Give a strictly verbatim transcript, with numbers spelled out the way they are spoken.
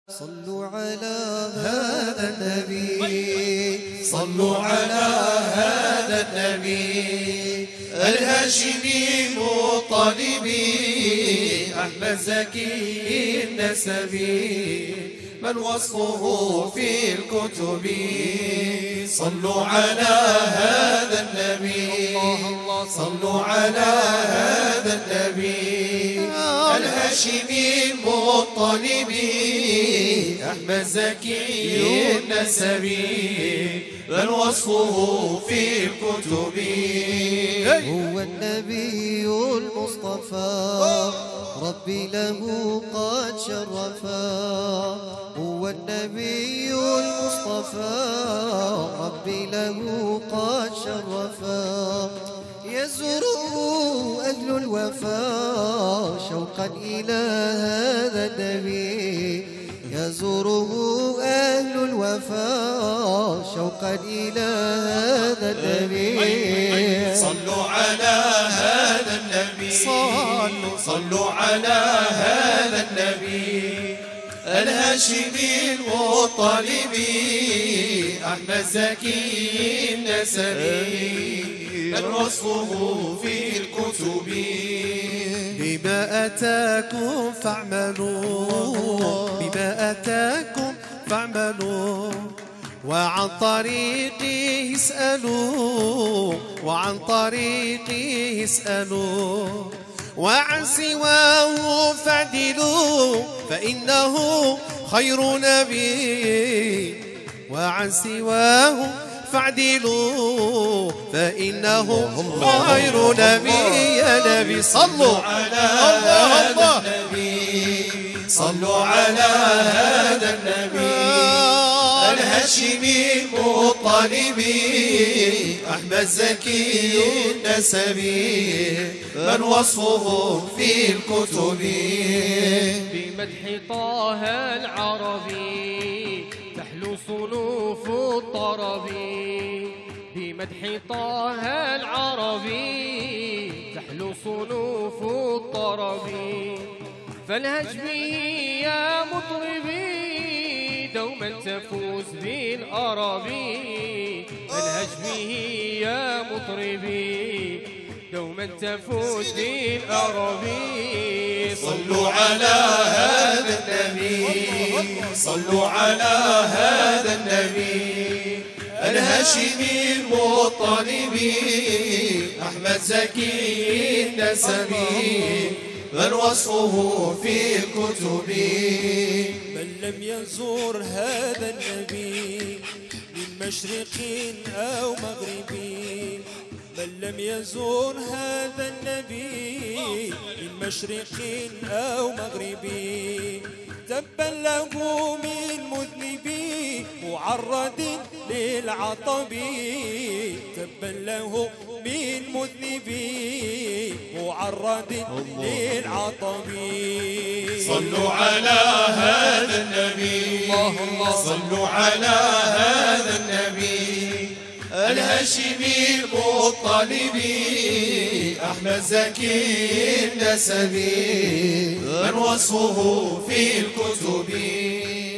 صلوا على هذا النبي، صلوا على هذا النبي الهاشمي المطلبي أحمد زكي النسبي من وصفه في الكتب. صلوا على هذا النبي، صلوا على هذا النبي الهاشمي المطلبي أحمد زكي النسبي من وصفه في الكتب. هو النبي المصطفى ربي له قد شرفا. هو النبي المصطفى ربي له قد شرفا. يزوره أهل الوفاء شوقا إلى هذا النبي. يزوره أهل الوفاء شوقا إلى هذا النبي. صلوا على هذا النبي، صلوا صلوا على هذا النبي الهاشمي المطلبي أحمد زكي النسبي من وصفه في الكتب. بما أتاكم فاعملوا، بما أتاكم فاعملوا، وعن طريقه اسألوا، وعن طريقه اسألوا، وعن سواه فاعدلوا فإنه خير نبي. وعن سواه فاعدلوا فإنه خير نبي. يا نبي صلوا على هذا النبي، صلوا على هذا النبي الهاشمي المطلبي أحمد زكي النسبي من وصفه في الكتب. بمدح طه العربي تحلو صنوف الطرب. بمدح طه العربي تحلو صنوف الطرب. فالهج به يا مطربي دوما تفوز بالأربي. فالهج به يا مطربي دوما تفوز بالأربي. صلوا على هذا النبي، صلوا على هذا النبي الهاشمي المطلبي أحمد زكي النسبي من وصفه في الكتب. من لم يزور هذا النبي من مشرق أو مغرب، من لم يزور هذا النبي من مشرق أو مغرب، تبا له من مذنبي معرض للعطب. تبا له من مذنبي معرض للعطب. صلوا على هذا النبي، صلوا على هذا النبي الهاشمي المطلبي أحمد زكي النسبي من وصفه في الكتب.